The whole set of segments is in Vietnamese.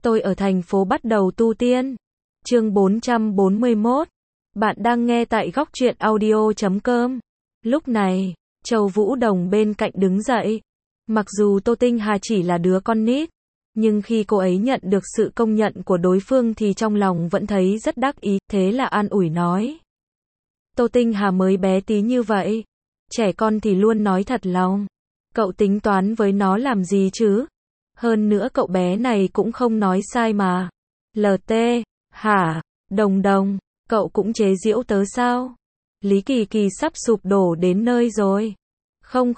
Tôi ở thành phố bắt đầu tu tiên. Chương 441. Bạn đang nghe tại góc truyện audio.com. Lúc này, Châu Vũ Đồng bên cạnh đứng dậy. Mặc dù Tô Tinh Hà chỉ là đứa con nít, nhưng khi cô ấy nhận được sự công nhận của đối phương thì trong lòng vẫn thấy rất đắc ý, thế là an ủi nói. Tô Tinh Hà mới bé tí như vậy, trẻ con thì luôn nói thật lòng. Cậu tính toán với nó làm gì chứ? Hơn nữa cậu bé này cũng không nói sai mà. LT, hả? Đồng đồng, cậu cũng chế giễu tớ sao? Lý Kỳ Kỳ sắp sụp đổ đến nơi rồi. Không,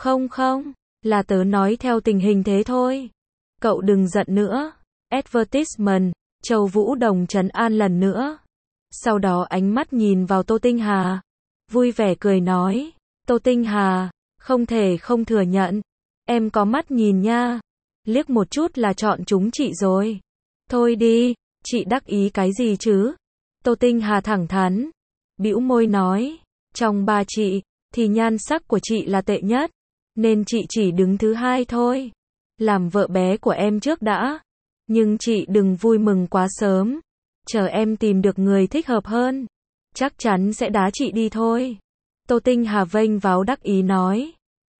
là tớ nói theo tình hình thế thôi. Cậu đừng giận nữa. Advertisement, Châu Vũ Đồng trấn an lần nữa. Sau đó ánh mắt nhìn vào Tô Tinh Hà, vui vẻ cười nói. Tô Tinh Hà, không thể không thừa nhận. Em có mắt nhìn nha. Liếc một chút là chọn chúng chị rồi. Thôi đi, chị đắc ý cái gì chứ? Tô Tinh Hà thẳng thắn, bĩu môi nói, trong ba chị, thì nhan sắc của chị là tệ nhất, nên chị chỉ đứng thứ hai thôi. Làm vợ bé của em trước đã. Nhưng chị đừng vui mừng quá sớm. Chờ em tìm được người thích hợp hơn, chắc chắn sẽ đá chị đi thôi. Tô Tinh Hà vênh váo đắc ý nói.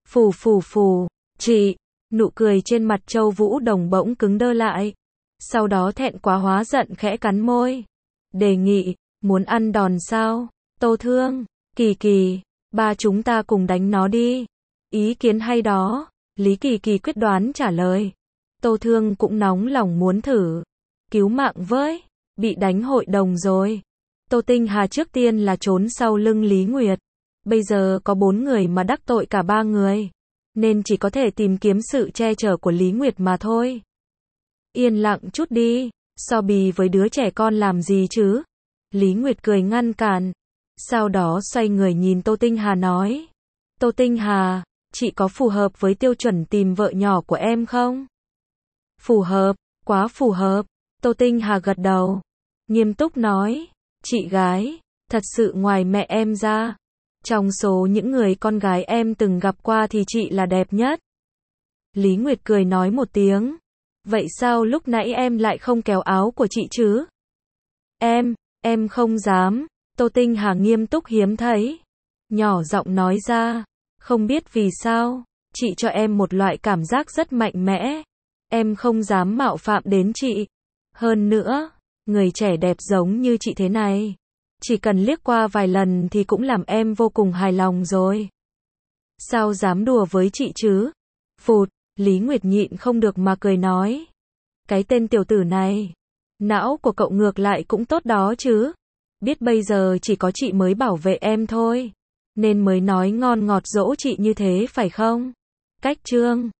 Phù, chị. Nụ cười trên mặt Châu Vũ Đồng bỗng cứng đơ lại. Sau đó thẹn quá hóa giận khẽ cắn môi. Đề nghị, muốn ăn đòn sao? Tô Thương, Kỳ Kỳ, ba chúng ta cùng đánh nó đi. Ý kiến hay đó. Lý Kỳ Kỳ quyết đoán trả lời. Tô Thương cũng nóng lòng muốn thử. Cứu mạng với, bị đánh hội đồng rồi. Tô Tinh Hà trước tiên là trốn sau lưng Lý Nguyệt. Bây giờ có 4 người mà đắc tội cả 3 người. Nên chỉ có thể tìm kiếm sự che chở của Lý Nguyệt mà thôi. Yên lặng chút đi, so bì với đứa trẻ con làm gì chứ? Lý Nguyệt cười ngăn cản. Sau đó xoay người nhìn Tô Tinh Hà nói. Tô Tinh Hà, chị có phù hợp với tiêu chuẩn tìm vợ nhỏ của em không? Phù hợp, quá phù hợp. Tô Tinh Hà gật đầu, nghiêm túc nói. Chị gái, thật sự ngoài mẹ em ra, trong số những người con gái em từng gặp qua thì chị là đẹp nhất. Lý Nguyệt cười nói một tiếng. Vậy sao lúc nãy em lại không kéo áo của chị chứ? Em không dám. Tô Tinh Hà nghiêm túc hiếm thấy, nhỏ giọng nói ra. Không biết vì sao, chị cho em một loại cảm giác rất mạnh mẽ. Em không dám mạo phạm đến chị. Hơn nữa, người trẻ đẹp giống như chị thế này, chỉ cần liếc qua vài lần thì cũng làm em vô cùng hài lòng rồi. Sao dám đùa với chị chứ? Phụt, Lý Nguyệt nhịn không được mà cười nói. Cái tên tiểu tử này, não của cậu ngược lại cũng tốt đó chứ. Biết bây giờ chỉ có chị mới bảo vệ em thôi, nên mới nói ngon ngọt dỗ chị như thế phải không? Cách chương